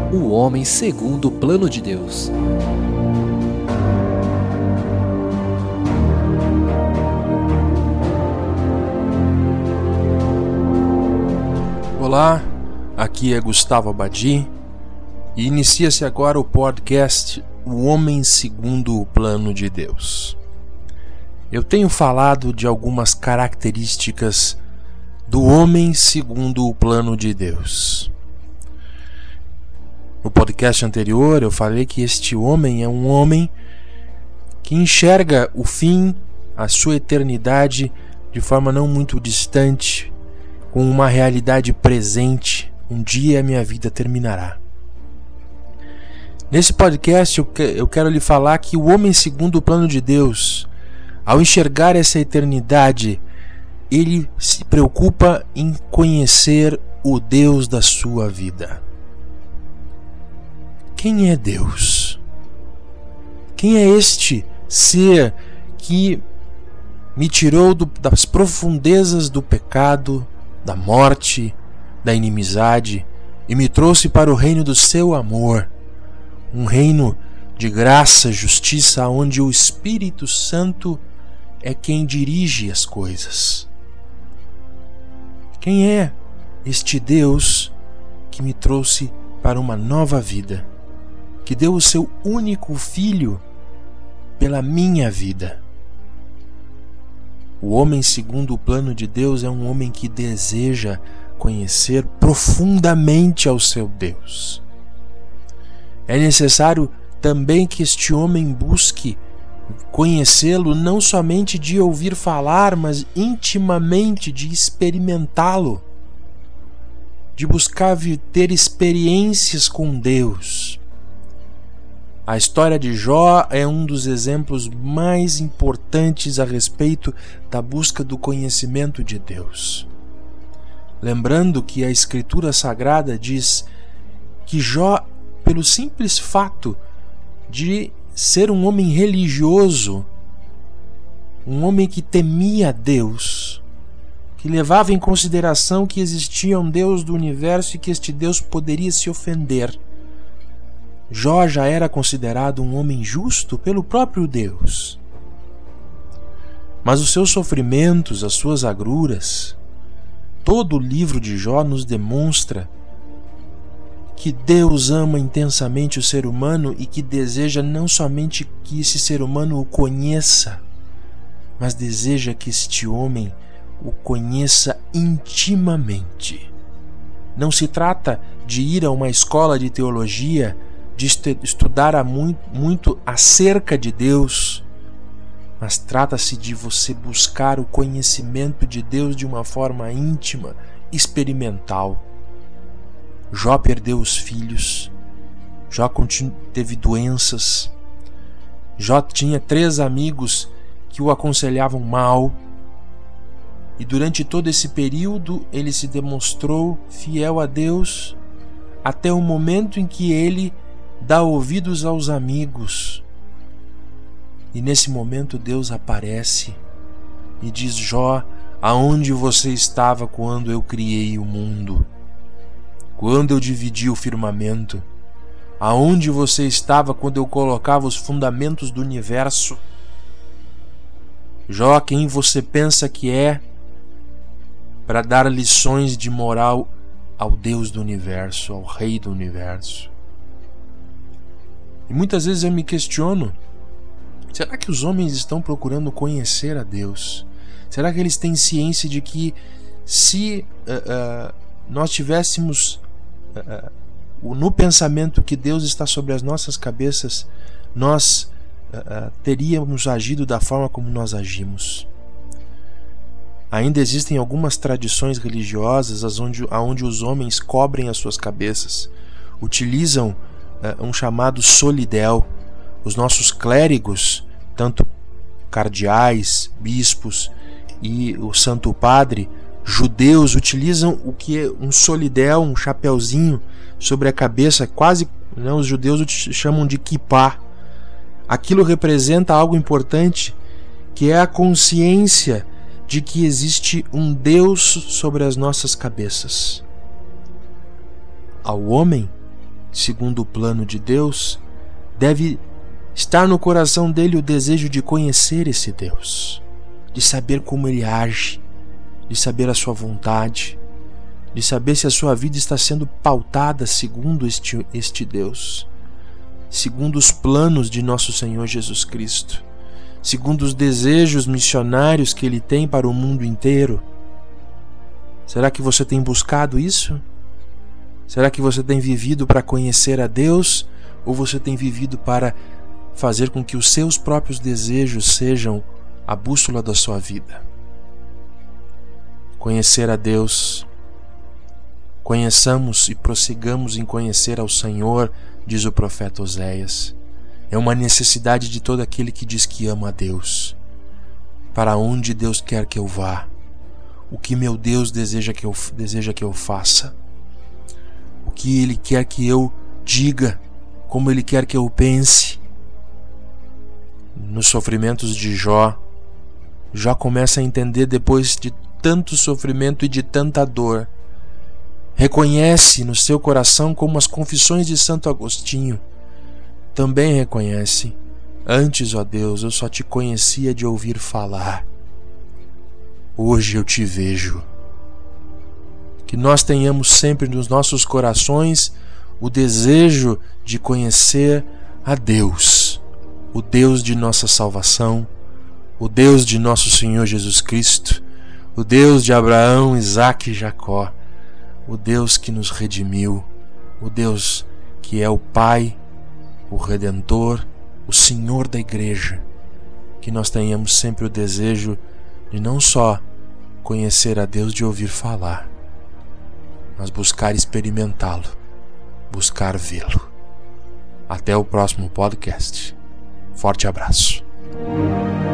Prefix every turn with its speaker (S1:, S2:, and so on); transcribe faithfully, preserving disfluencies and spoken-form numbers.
S1: O homem segundo o plano de Deus.
S2: Olá, aqui é Gustavo Abadi e inicia-se agora o podcast O Homem Segundo o Plano de Deus. Eu tenho falado de algumas características do homem segundo o plano de Deus. No podcast anterior eu falei que este homem é um homem que enxerga o fim, a sua eternidade, de forma não muito distante, com uma realidade presente. Um dia a minha vida terminará. Nesse podcast eu quero lhe falar que o homem segundo o plano de Deus, ao enxergar essa eternidade, ele se preocupa em conhecer o Deus da sua vida. Quem é Deus? Quem é este ser que me tirou do, das profundezas do pecado, da morte, da inimizade e me trouxe para o reino do seu amor, um reino de graça, justiça, onde o Espírito Santo é quem dirige as coisas? Quem é este Deus que me trouxe para uma nova vida, que deu o seu único filho pela minha vida? O homem segundo o plano de Deus é um homem que deseja conhecer profundamente ao seu Deus. É necessário também que este homem busque conhecê-lo não somente de ouvir falar, mas intimamente de experimentá-lo, de buscar ter experiências com Deus. A história de Jó é um dos exemplos mais importantes a respeito da busca do conhecimento de Deus. Lembrando que a Escritura Sagrada diz que Jó, pelo simples fato de ser um homem religioso, um homem que temia Deus, que levava em consideração que existia um Deus do universo e que este Deus poderia se ofender, Jó já era considerado um homem justo pelo próprio Deus. Mas os seus sofrimentos, as suas agruras, todo o livro de Jó nos demonstra que Deus ama intensamente o ser humano e que deseja não somente que esse ser humano o conheça, mas deseja que este homem o conheça intimamente. Não se trata de ir a uma escola de teologia, de estudar muito, muito acerca de Deus, mas trata-se de você buscar o conhecimento de Deus de uma forma íntima, experimental. Jó perdeu os filhos, Jó teve doenças, Jó tinha três amigos que o aconselhavam mal, e durante todo esse período ele se demonstrou fiel a Deus, até o momento em que ele dá ouvidos aos amigos. E nesse momento Deus aparece e diz: Jó, aonde você estava quando eu criei o mundo? Quando eu dividi o firmamento? Aonde você estava quando eu colocava os fundamentos do universo? Jó, quem você pensa que é para dar lições de moral ao Deus do universo, ao Rei do universo? E muitas vezes eu me questiono: será que os homens estão procurando conhecer a Deus? Será que eles têm ciência de que se uh, uh, nós tivéssemos uh, uh, no pensamento que Deus está sobre as nossas cabeças, nós uh, uh, teríamos agido da forma como nós agimos? Ainda existem algumas tradições religiosas onde, onde os homens cobrem as suas cabeças, utilizam uh, um chamado solidel. Os nossos clérigos, tanto cardeais, bispos e o Santo Padre, judeus, utilizam o que é um solidel, um chapeuzinho sobre a cabeça, quase, né, os judeus chamam de kippá. Aquilo representa algo importante, que é a consciência de que existe um Deus sobre as nossas cabeças. Ao homem segundo o plano de Deus, deve estar no coração dele o desejo de conhecer esse Deus, de saber como ele age, de saber a sua vontade, de saber se a sua vida está sendo pautada segundo este, este Deus, segundo os planos de nosso Senhor Jesus Cristo, segundo os desejos missionários que ele tem para o mundo inteiro. Será que você tem buscado isso? Será que você tem vivido para conhecer a Deus, ou você tem vivido para fazer com que os seus próprios desejos sejam a bússola da sua vida? Conhecer a Deus. Conheçamos e prossigamos em conhecer ao Senhor, diz o profeta Oséias. É uma necessidade de todo aquele que diz que ama a Deus. Para onde Deus quer que eu vá? O que meu Deus deseja que eu, deseja que eu faça? O que Ele quer que eu diga? Como Ele quer que eu pense? Nos sofrimentos de Jó, Jó começa a entender, depois de tanto sofrimento e de tanta dor, reconhece no seu coração, como as confissões de Santo Agostinho também reconhece: antes, ó Deus, eu só te conhecia de ouvir falar, hoje eu te vejo. Que nós tenhamos sempre nos nossos corações o desejo de conhecer a Deus, o Deus de nossa salvação, o Deus de nosso Senhor Jesus Cristo, o Deus de Abraão, Isaque e Jacó, o Deus que nos redimiu, o Deus que é o Pai, o Redentor, o Senhor da Igreja. Que nós tenhamos sempre o desejo de não só conhecer a Deus de ouvir falar, mas buscar experimentá-lo, buscar vê-lo. Até o próximo podcast. Forte abraço.